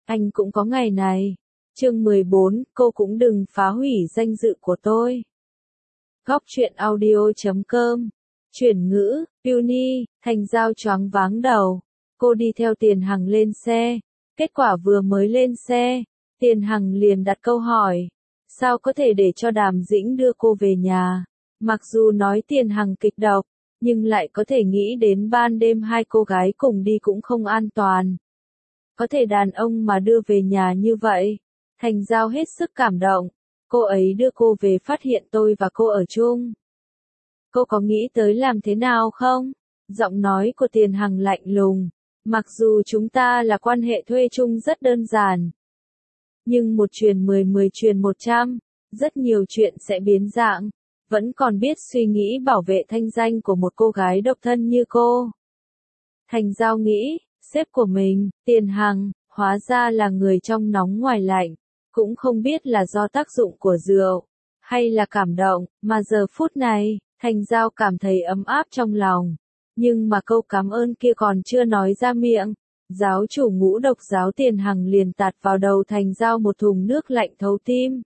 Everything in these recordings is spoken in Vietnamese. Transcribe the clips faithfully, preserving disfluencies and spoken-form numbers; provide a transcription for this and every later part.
anh cũng có ngày này. Chương mười bốn, cô cũng đừng phá hủy danh dự của tôi. Góc truyện audio chấm com. Chuyển ngữ, Uni, Thành Giao choáng váng đầu. Cô đi theo Tiền Hằng lên xe. Kết quả vừa mới lên xe, Tiền Hằng liền đặt câu hỏi. Sao có thể để cho Đàm Dĩnh đưa cô về nhà? Mặc dù nói Tiền Hằng kịch độc, nhưng lại có thể nghĩ đến ban đêm hai cô gái cùng đi cũng không an toàn. Có thể đàn ông mà đưa về nhà như vậy. Thành Giao hết sức cảm động. Cô ấy đưa cô về phát hiện tôi và cô ở chung. Cô có nghĩ tới làm thế nào không? Giọng nói của Tiền Hằng lạnh lùng. Mặc dù chúng ta là quan hệ thuê chung rất đơn giản. Nhưng một truyền mười mười truyền một trăm, rất nhiều chuyện sẽ biến dạng. Vẫn còn biết suy nghĩ bảo vệ thanh danh của một cô gái độc thân như cô. Thành Giao nghĩ, sếp của mình, Tiền Hằng, hóa ra là người trong nóng ngoài lạnh. Cũng không biết là do tác dụng của rượu, hay là cảm động, mà giờ phút này, Thành Giao cảm thấy ấm áp trong lòng. Nhưng mà câu cảm ơn kia còn chưa nói ra miệng, giáo chủ ngũ độc giáo Tiền Hằng liền tạt vào đầu Thành Giao một thùng nước lạnh thấu tim.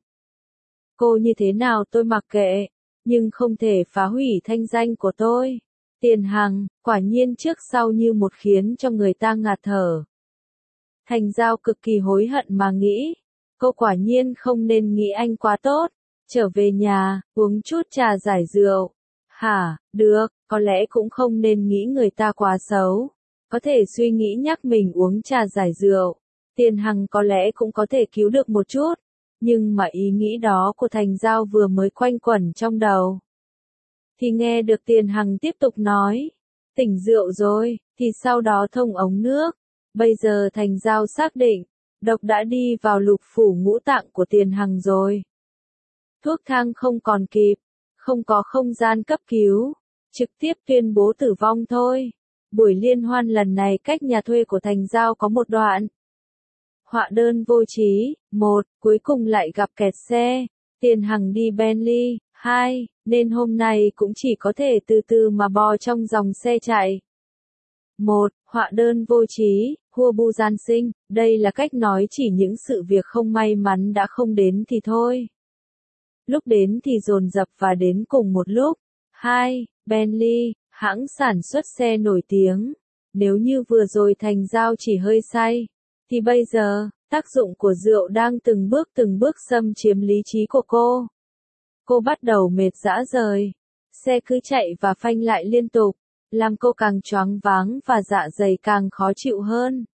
Cô như thế nào tôi mặc kệ, nhưng không thể phá hủy thanh danh của tôi. Tiền Hằng, quả nhiên trước sau như một khiến cho người ta ngạt thở. Thành Giao cực kỳ hối hận mà nghĩ. Cô quả nhiên không nên nghĩ anh quá tốt. Trở về nhà, uống chút trà giải rượu. Hả, được, có lẽ cũng không nên nghĩ người ta quá xấu. Có thể suy nghĩ nhắc mình uống trà giải rượu. Tiền Hằng có lẽ cũng có thể cứu được một chút. Nhưng mà ý nghĩ đó của Thành Giao vừa mới quanh quẩn trong đầu. Thì nghe được Tiền Hằng tiếp tục nói. Tỉnh rượu rồi, thì sau đó thông ống nước. Bây giờ Thành Giao xác định. Độc đã đi vào lục phủ ngũ tạng của Tiền Hằng rồi. Thuốc thang không còn kịp, không có không gian cấp cứu, trực tiếp tuyên bố tử vong thôi. Buổi liên hoan lần này cách nhà thuê của Thành Giao có một đoạn. Họa đơn vô trí, một, cuối cùng lại gặp kẹt xe, Tiền Hằng đi Bentley, hai, nên hôm nay cũng chỉ có thể từ từ mà bò trong dòng xe chạy. Một, họa đơn vô trí, hua bu gian sinh, đây là cách nói chỉ những sự việc không may mắn đã không đến thì thôi. Lúc đến thì dồn dập và đến cùng một lúc. Hai, Bentley, hãng sản xuất xe nổi tiếng. Nếu như vừa rồi Thành Giao chỉ hơi say, thì bây giờ, tác dụng của rượu đang từng bước từng bước xâm chiếm lý trí của cô. Cô bắt đầu mệt rã rời. Xe cứ chạy và phanh lại liên tục, làm cô càng choáng váng và dạ dày càng khó chịu hơn.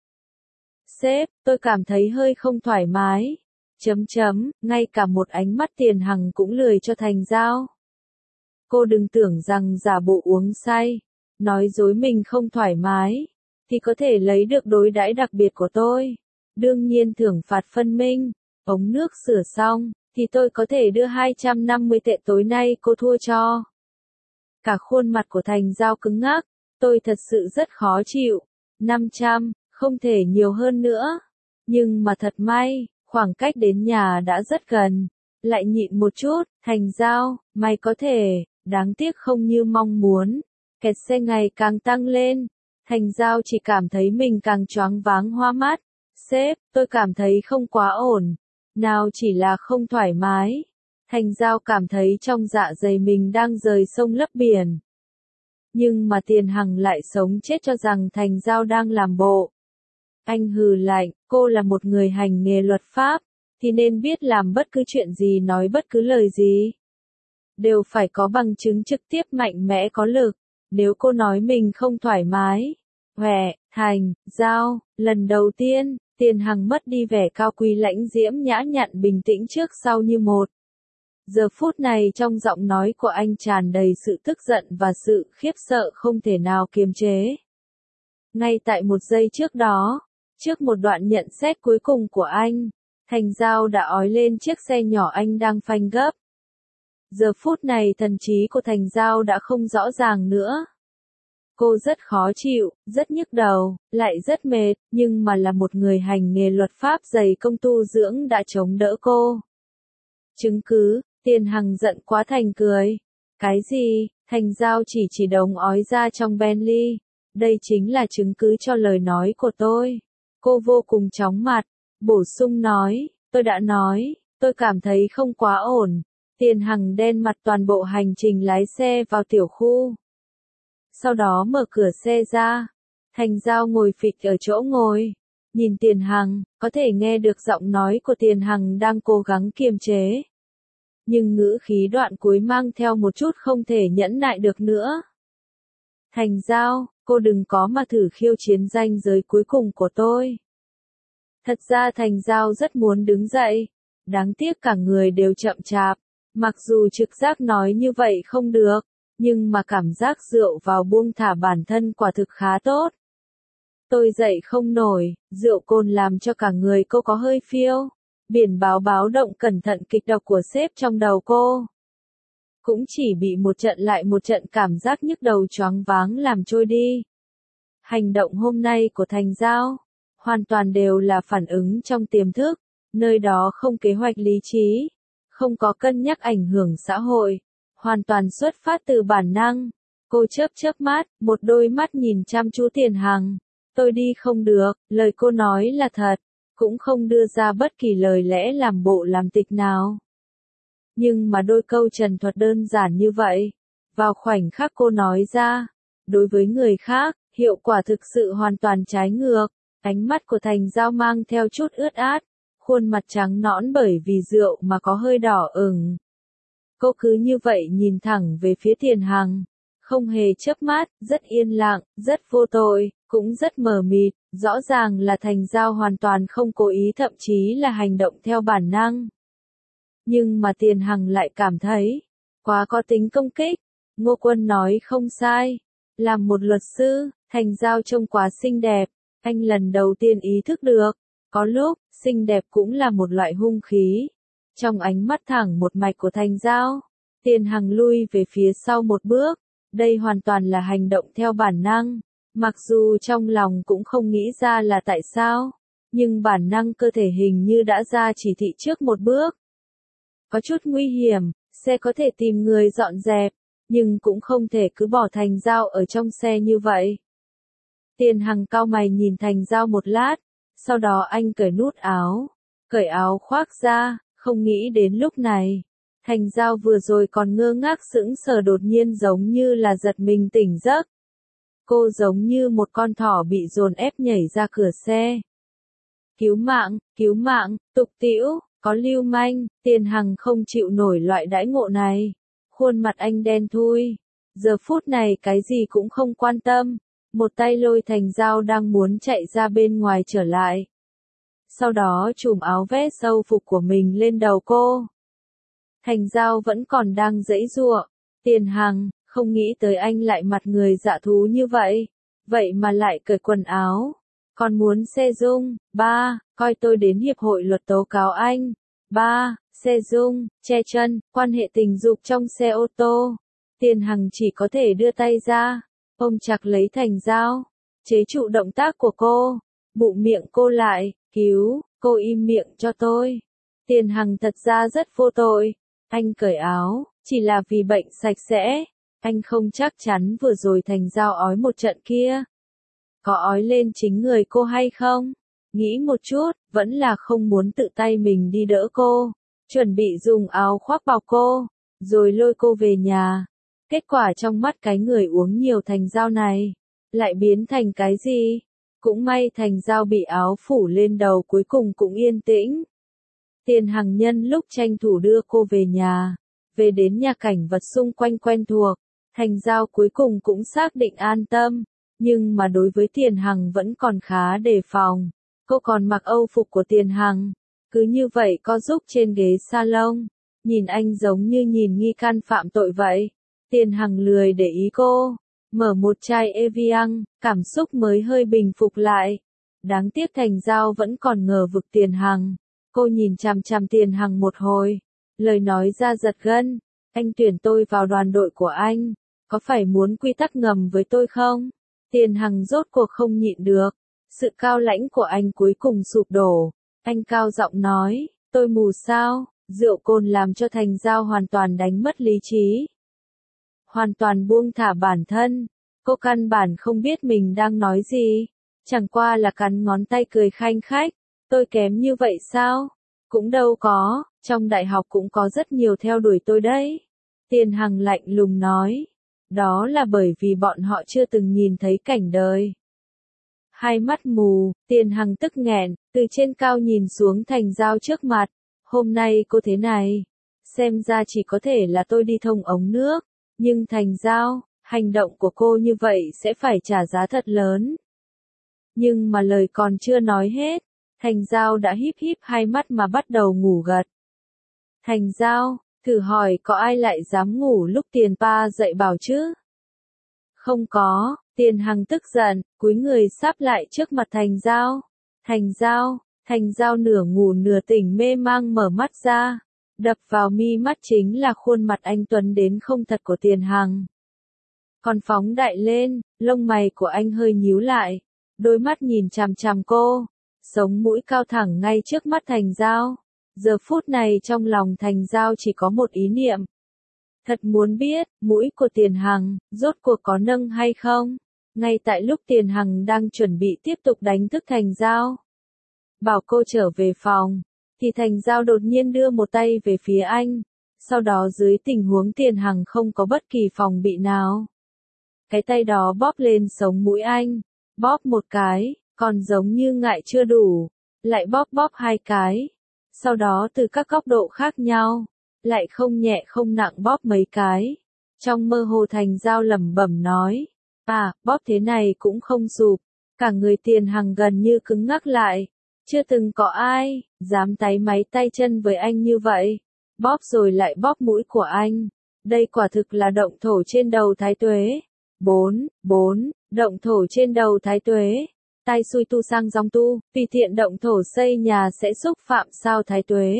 Sếp, tôi cảm thấy hơi không thoải mái. Chấm chấm, ngay cả một ánh mắt Tiền Hằng cũng lười cho Thành Giao. Cô đừng tưởng rằng giả bộ uống say, nói dối mình không thoải mái, thì có thể lấy được đối đãi đặc biệt của tôi. Đương nhiên thưởng phạt phân minh, ống nước sửa xong, thì tôi có thể đưa hai trăm năm mươi tệ tối nay cô thua cho. Cả khuôn mặt của Thành Giao cứng ngắc, tôi thật sự rất khó chịu. năm trăm, không thể nhiều hơn nữa. Nhưng mà thật may, khoảng cách đến nhà đã rất gần. Lại nhịn một chút, Thành Giao, mày có thể, đáng tiếc không như mong muốn. Kẹt xe ngày càng tăng lên. Thành Giao chỉ cảm thấy mình càng choáng váng hoa mắt. Sếp, tôi cảm thấy không quá ổn. Nào chỉ là không thoải mái. Thành Giao cảm thấy trong dạ dày mình đang rời sông lấp biển. Nhưng mà Tiền Hằng lại sống chết cho rằng Thành Giao đang làm bộ. Anh hừ lạnh, cô là một người hành nghề luật pháp, thì nên biết làm bất cứ chuyện gì nói bất cứ lời gì. Đều phải có bằng chứng trực tiếp mạnh mẽ có lực. Nếu cô nói mình không thoải mái. Huệ, Thành, Giao, lần đầu tiên, Tiền Hằng mất đi vẻ cao quý lãnh diễm nhã nhặn bình tĩnh trước sau như một. Giờ phút này trong giọng nói của anh tràn đầy sự tức giận và sự khiếp sợ không thể nào kiềm chế. Ngay tại một giây trước đó, trước một đoạn nhận xét cuối cùng của anh, Thành Giao đã ói lên chiếc xe nhỏ anh đang phanh gấp. Giờ phút này thần trí của Thành Giao đã không rõ ràng nữa. Cô rất khó chịu, rất nhức đầu, lại rất mệt, nhưng mà là một người hành nghề luật pháp dày công tu dưỡng đã chống đỡ cô. Chứng cứ, Tiền Hằng giận quá thành cười. Cái gì? Thành Giao chỉ chỉ đống ói ra trong Bentley. Đây chính là chứng cứ cho lời nói của tôi. Cô vô cùng chóng mặt. bổ sung nói, tôi đã nói, tôi cảm thấy không quá ổn. Tiền Hằng đen mặt toàn bộ hành trình lái xe vào tiểu khu. Sau đó mở cửa xe ra. Thành Giao ngồi phịch ở chỗ ngồi. Nhìn Tiền Hằng, có thể nghe được giọng nói của Tiền Hằng đang cố gắng kiềm chế. Nhưng ngữ khí đoạn cuối mang theo một chút không thể nhẫn nại được nữa. Thành Giao, cô đừng có mà thử khiêu chiến ranh giới cuối cùng của tôi. Thật ra Thành Giao rất muốn đứng dậy. Đáng tiếc cả người đều chậm chạp. Mặc dù trực giác nói như vậy không được, nhưng mà cảm giác rượu vào buông thả bản thân quả thực khá tốt. Tôi dậy không nổi, rượu cồn làm cho cả người cô có hơi phiêu. Biển báo báo động cẩn thận kịch độc của sếp trong đầu cô. Cũng chỉ bị một trận lại một trận cảm giác nhức đầu choáng váng làm trôi đi. Hành động hôm nay của Thành Giao, hoàn toàn đều là phản ứng trong tiềm thức, nơi đó không kế hoạch lý trí, không có cân nhắc ảnh hưởng xã hội, hoàn toàn xuất phát từ bản năng. Cô chớp chớp mắt, một đôi mắt nhìn chăm chú Tiền Hằng. Tôi đi không được, lời cô nói là thật, cũng không đưa ra bất kỳ lời lẽ làm bộ làm tịch nào. Nhưng mà đôi câu trần thuật đơn giản như vậy, vào khoảnh khắc cô nói ra, đối với người khác, hiệu quả thực sự hoàn toàn trái ngược. Ánh mắt của Thành Giao mang theo chút ướt át, khuôn mặt trắng nõn bởi vì rượu mà có hơi đỏ ửng. Cô cứ như vậy nhìn thẳng về phía Tiền Hằng, không hề chớp mắt, rất yên lặng, rất vô tội, cũng rất mờ mịt, rõ ràng là Thành Giao hoàn toàn không cố ý, thậm chí là hành động theo bản năng. Nhưng mà Tiền Hằng lại cảm thấy, quá có tính công kích. Ngô Quân nói không sai, làm một luật sư, Thành Giao trông quá xinh đẹp, anh lần đầu tiên ý thức được, có lúc, xinh đẹp cũng là một loại hung khí. Trong ánh mắt thẳng một mạch của Thành Giao, Tiền Hằng lui về phía sau một bước, đây hoàn toàn là hành động theo bản năng, mặc dù trong lòng cũng không nghĩ ra là tại sao, nhưng bản năng cơ thể hình như đã ra chỉ thị trước một bước. Có chút nguy hiểm, xe có thể tìm người dọn dẹp, nhưng cũng không thể cứ bỏ Thành Giao ở trong xe như vậy. Tiền Hằng cau mày nhìn Thành Giao một lát, sau đó anh cởi nút áo, cởi áo khoác ra, không nghĩ đến lúc này. Thành Giao vừa rồi còn ngơ ngác sững sờ đột nhiên giống như là giật mình tỉnh giấc. Cô giống như một con thỏ bị dồn ép nhảy ra cửa xe. Cứu mạng, cứu mạng, tục tĩu, có lưu manh. Tiền Hằng không chịu nổi loại đãi ngộ này. Khuôn mặt anh đen thui. Giờ phút này cái gì cũng không quan tâm. Một tay lôi Thành Giao đang muốn chạy ra bên ngoài trở lại. Sau đó chùm áo vest sâu phục của mình lên đầu cô. Thành Giao vẫn còn đang giãy giụa. Tiền Hằng, không nghĩ tới anh lại mặt người dạ thú như vậy. Vậy mà lại cởi quần áo. Còn muốn xe dung. Ba, coi tôi đến hiệp hội luật tố cáo anh. Ba, xe dung, che chân, quan hệ tình dục trong xe ô tô. Tiền Hằng chỉ có thể đưa tay ra, ôm chặt lấy Thành Giao, chế trụ động tác của cô, bụng miệng cô lại, cứu, cô im miệng cho tôi. Tiền Hằng thật ra rất vô tội, anh cởi áo, chỉ là vì bệnh sạch sẽ, anh không chắc chắn vừa rồi Thành Giao ói một trận kia. Có ói lên chính người cô hay không? Nghĩ một chút, vẫn là không muốn tự tay mình đi đỡ cô, chuẩn bị dùng áo khoác bọc cô, rồi lôi cô về nhà. Kết quả trong mắt cái người uống nhiều Thành Giao này, lại biến thành cái gì? Cũng may Thành Giao bị áo phủ lên đầu cuối cùng cũng yên tĩnh. Tiền Hằng nhân lúc tranh thủ đưa cô về nhà, về đến nhà cảnh vật xung quanh quen thuộc, Thành Giao cuối cùng cũng xác định an tâm, nhưng mà đối với Tiền Hằng vẫn còn khá đề phòng. Cô còn mặc âu phục của Tiền Hằng, cứ như vậy co giúp trên ghế salon, nhìn anh giống như nhìn nghi can phạm tội vậy. Tiền Hằng lười để ý cô, mở một chai Evian, cảm xúc mới hơi bình phục lại. Đáng tiếc Thành Giao vẫn còn ngờ vực Tiền Hằng. Cô nhìn chằm chằm Tiền Hằng một hồi, lời nói ra giật gân. Anh tuyển tôi vào đoàn đội của anh, có phải muốn quy tắc ngầm với tôi không? Tiền Hằng rốt cuộc không nhịn được. Sự cao lãnh của anh cuối cùng sụp đổ. Anh cao giọng nói, tôi mù sao? Rượu cồn làm cho Thành Giao hoàn toàn đánh mất lý trí. Hoàn toàn buông thả bản thân. Cô căn bản không biết mình đang nói gì. Chẳng qua là cắn ngón tay cười khanh khách. Tôi kém như vậy sao? Cũng đâu có, trong đại học cũng có rất nhiều theo đuổi tôi đấy. Tiền Hằng lạnh lùng nói. Đó là bởi vì bọn họ chưa từng nhìn thấy cảnh đời. Hai mắt mù, Tiền Hằng tức nghẹn, từ trên cao nhìn xuống Thành Giao trước mặt. Hôm nay cô thế này, xem ra chỉ có thể là tôi đi thông ống nước. Nhưng Thành Giao, hành động của cô như vậy sẽ phải trả giá thật lớn. Nhưng mà lời còn chưa nói hết, Thành Giao đã híp híp hai mắt mà bắt đầu ngủ gật. Thành Giao, thử hỏi có ai lại dám ngủ lúc Tiền Pa dậy bảo chứ? Không có, Tiền Hằng tức giận, cúi người sáp lại trước mặt Thành Giao. Thành Giao, Thành Giao nửa ngủ nửa tỉnh mê mang mở mắt ra. Đập vào mi mắt chính là khuôn mặt anh tuấn đến không thật của Tiền Hằng. Còn phóng đại lên, lông mày của anh hơi nhíu lại. Đôi mắt nhìn chằm chằm cô. Sống mũi cao thẳng ngay trước mắt Thành Giao. Giờ phút này trong lòng Thành Giao chỉ có một ý niệm. Thật muốn biết, mũi của Tiền Hằng, rốt cuộc có nâng hay không? Ngay tại lúc Tiền Hằng đang chuẩn bị tiếp tục đánh thức Thành Giao. Bảo cô trở về phòng, thì Thành Giao đột nhiên đưa một tay về phía anh. Sau đó dưới tình huống Tiền Hằng không có bất kỳ phòng bị nào. Cái tay đó bóp lên sống mũi anh. Bóp một cái, còn giống như ngại chưa đủ. Lại bóp bóp hai cái. Sau đó từ các góc độ khác nhau. Lại không nhẹ không nặng bóp mấy cái. Trong mơ hồ Thành Giao lẩm bẩm nói. À, bóp thế này cũng không sụp. Cả người Tiền Hằng gần như cứng ngắc lại. Chưa từng có ai, dám táy máy tay chân với anh như vậy. Bóp rồi lại bóp mũi của anh. Đây quả thực là động thổ trên đầu Thái Tuế. bốn, bốn, động thổ trên đầu Thái Tuế. Tai xui tu sang dòng tu, vì thiện động thổ xây nhà sẽ xúc phạm sao Thái Tuế.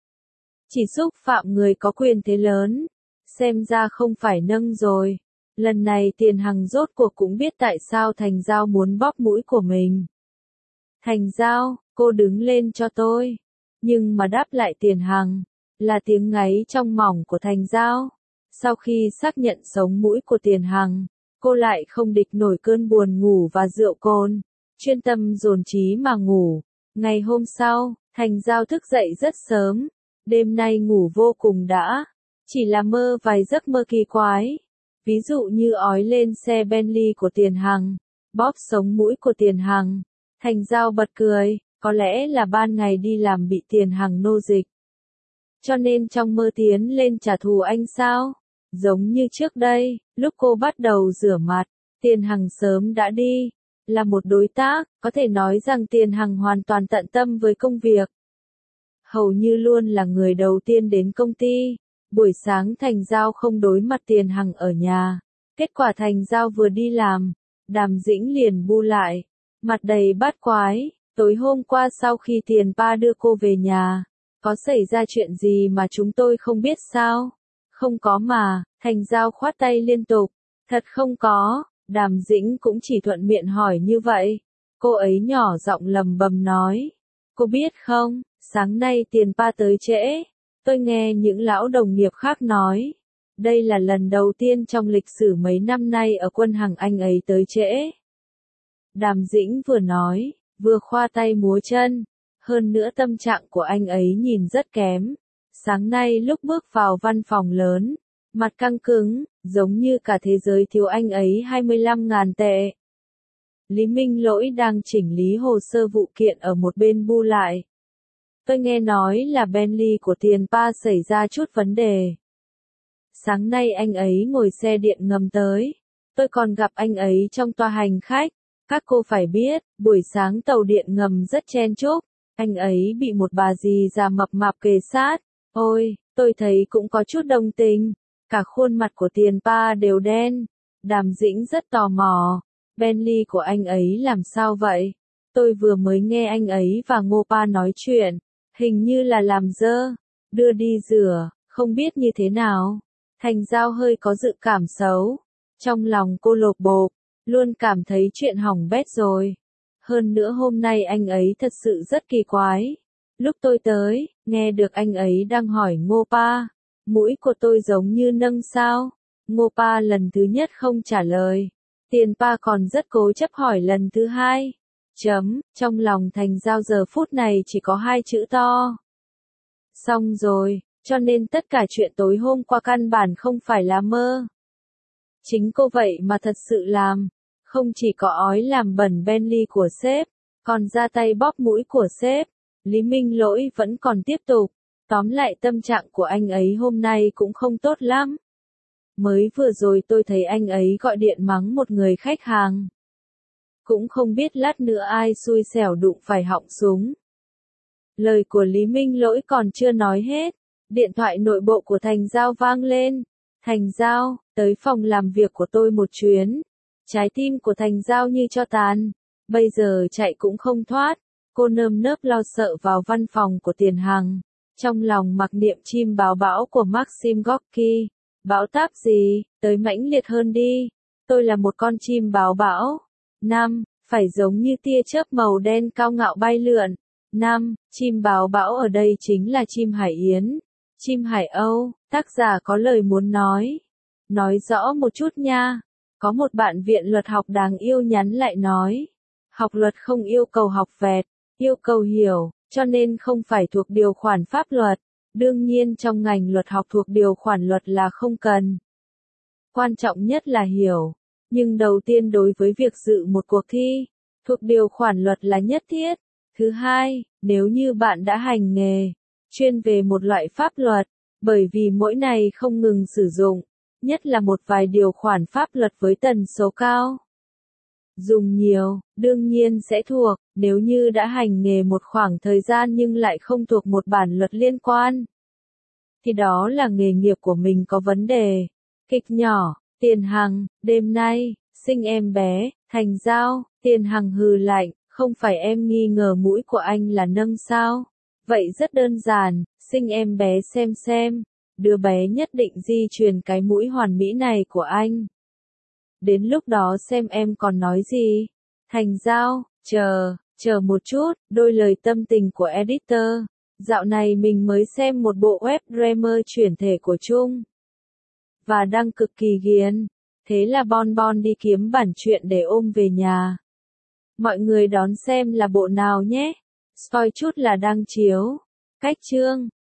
Chỉ xúc phạm người có quyền thế lớn. Xem ra không phải nâng rồi. Lần này Tiền Hằng rốt cuộc cũng biết tại sao Thành Giao muốn bóp mũi của mình. Thành Giao, cô đứng lên cho tôi. Nhưng mà đáp lại Tiền Hằng, là tiếng ngáy trong mỏng của Thành Giao. Sau khi xác nhận sống mũi của Tiền Hằng, cô lại không địch nổi cơn buồn ngủ và rượu cồn. Chuyên tâm dồn trí mà ngủ. Ngày hôm sau, Thành Giao thức dậy rất sớm. Đêm nay ngủ vô cùng đã. Chỉ là mơ vài giấc mơ kỳ quái. Ví dụ như ói lên xe Bentley của Tiền Hằng. Bóp sống mũi của Tiền Hằng. Thành Giao bật cười. Có lẽ là ban ngày đi làm bị Tiền Hằng nô dịch. Cho nên trong mơ tiến lên trả thù anh sao? Giống như trước đây, lúc cô bắt đầu rửa mặt, Tiền Hằng sớm đã đi. Là một đối tác, có thể nói rằng Tiền Hằng hoàn toàn tận tâm với công việc. Hầu như luôn là người đầu tiên đến công ty. Buổi sáng Thành Giao không đối mặt Tiền Hằng ở nhà. Kết quả Thành Giao vừa đi làm, Đàm Dĩnh liền bu lại. Mặt đầy bát quái, tối hôm qua sau khi Tiền Pa đưa cô về nhà, có xảy ra chuyện gì mà chúng tôi không biết sao? Không có mà, Thành Giao khoát tay liên tục. Thật không có, Đàm Dĩnh cũng chỉ thuận miệng hỏi như vậy. Cô ấy nhỏ giọng lầm bầm nói. Cô biết không, sáng nay Tiền Pa tới trễ. Tôi nghe những lão đồng nghiệp khác nói. Đây là lần đầu tiên trong lịch sử mấy năm nay ở quân hằng anh ấy tới trễ. Đàm Dĩnh vừa nói, vừa khoa tay múa chân. Hơn nữa tâm trạng của anh ấy nhìn rất kém. Sáng nay lúc bước vào văn phòng lớn, mặt căng cứng, giống như cả thế giới thiếu anh ấy hai mươi lăm ngàn tệ. Lý Minh Lỗi đang chỉnh lý hồ sơ vụ kiện ở một bên bu lại. Tôi nghe nói là Bentley của Tiền Pa xảy ra chút vấn đề. Sáng nay anh ấy ngồi xe điện ngầm tới. Tôi còn gặp anh ấy trong toa hành khách. Các cô phải biết, buổi sáng tàu điện ngầm rất chen chúc. Anh ấy bị một bà dì già mập mạp kề sát. Ôi, tôi thấy cũng có chút đồng tình. Cả khuôn mặt của Tiền Pa đều đen. Đàm Dĩnh rất tò mò. Bentley của anh ấy làm sao vậy? Tôi vừa mới nghe anh ấy và Ngô Pa nói chuyện. Hình như là làm dơ. Đưa đi rửa, không biết như thế nào. Thành Giao hơi có dự cảm xấu. Trong lòng cô lột bột. Luôn cảm thấy chuyện hỏng bét rồi. Hơn nữa hôm nay anh ấy thật sự rất kỳ quái. Lúc tôi tới, nghe được anh ấy đang hỏi Ngô Pa. Mũi của tôi giống như nâng sao? Ngô Pa lần thứ nhất không trả lời. Tiền Pa còn rất cố chấp hỏi lần thứ hai. Chấm, trong lòng Thành Giao giờ phút này chỉ có hai chữ to. Xong rồi, cho nên tất cả chuyện tối hôm qua căn bản không phải là mơ. Chính cô vậy mà thật sự làm. Không chỉ có ói làm bẩn Bentley của sếp, còn ra tay bóp mũi của sếp. Lý Minh Lỗi vẫn còn tiếp tục. Tóm lại tâm trạng của anh ấy hôm nay cũng không tốt lắm. Mới vừa rồi tôi thấy anh ấy gọi điện mắng một người khách hàng. Cũng không biết lát nữa ai xui xẻo đụng phải họng súng. Lời của Lý Minh Lỗi còn chưa nói hết. Điện thoại nội bộ của Thành Giao vang lên. Thành Giao, tới phòng làm việc của tôi một chuyến. Trái tim của Thành Giao như cho tàn. Bây giờ chạy cũng không thoát. Cô nơm nớp lo sợ vào văn phòng của Tiền Hằng. Trong lòng mặc niệm chim báo bão của Maxim Gorky. Bão táp gì, tới mãnh liệt hơn đi. Tôi là một con chim báo bão. Năm, phải giống như tia chớp màu đen cao ngạo bay lượn. Năm, chim báo bão ở đây chính là chim Hải Yến. Chim Hải Âu, tác giả có lời muốn nói. Nói rõ một chút nha. Có một bạn viện luật học đáng yêu nhắn lại nói. Học luật không yêu cầu học vẹt, yêu cầu hiểu, cho nên không phải thuộc điều khoản pháp luật. Đương nhiên trong ngành luật học thuộc điều khoản luật là không cần. Quan trọng nhất là hiểu. Nhưng đầu tiên đối với việc dự một cuộc thi, thuộc điều khoản luật là nhất thiết. Thứ hai, nếu như bạn đã hành nghề, chuyên về một loại pháp luật, bởi vì mỗi này không ngừng sử dụng, nhất là một vài điều khoản pháp luật với tần số cao. Dùng nhiều, đương nhiên sẽ thuộc, nếu như đã hành nghề một khoảng thời gian nhưng lại không thuộc một bản luật liên quan. Thì đó là nghề nghiệp của mình có vấn đề. Kịch nhỏ, Tiền Hằng, đêm nay, sinh em bé, Thành Giao, Tiền Hằng hừ lạnh, không phải em nghi ngờ mũi của anh là nâng sao? Vậy rất đơn giản, sinh em bé xem xem, đứa bé nhất định di truyền cái mũi hoàn mỹ này của anh. Đến lúc đó xem em còn nói gì. Thành Giao, chờ, chờ một chút, đôi lời tâm tình của editor. Dạo này mình mới xem một bộ web drama chuyển thể của Trung. Và đang cực kỳ ghiền. Thế là Bon Bon đi kiếm bản truyện để ôm về nhà. Mọi người đón xem là bộ nào nhé. Spoil chút là đang chiếu. Cách chương.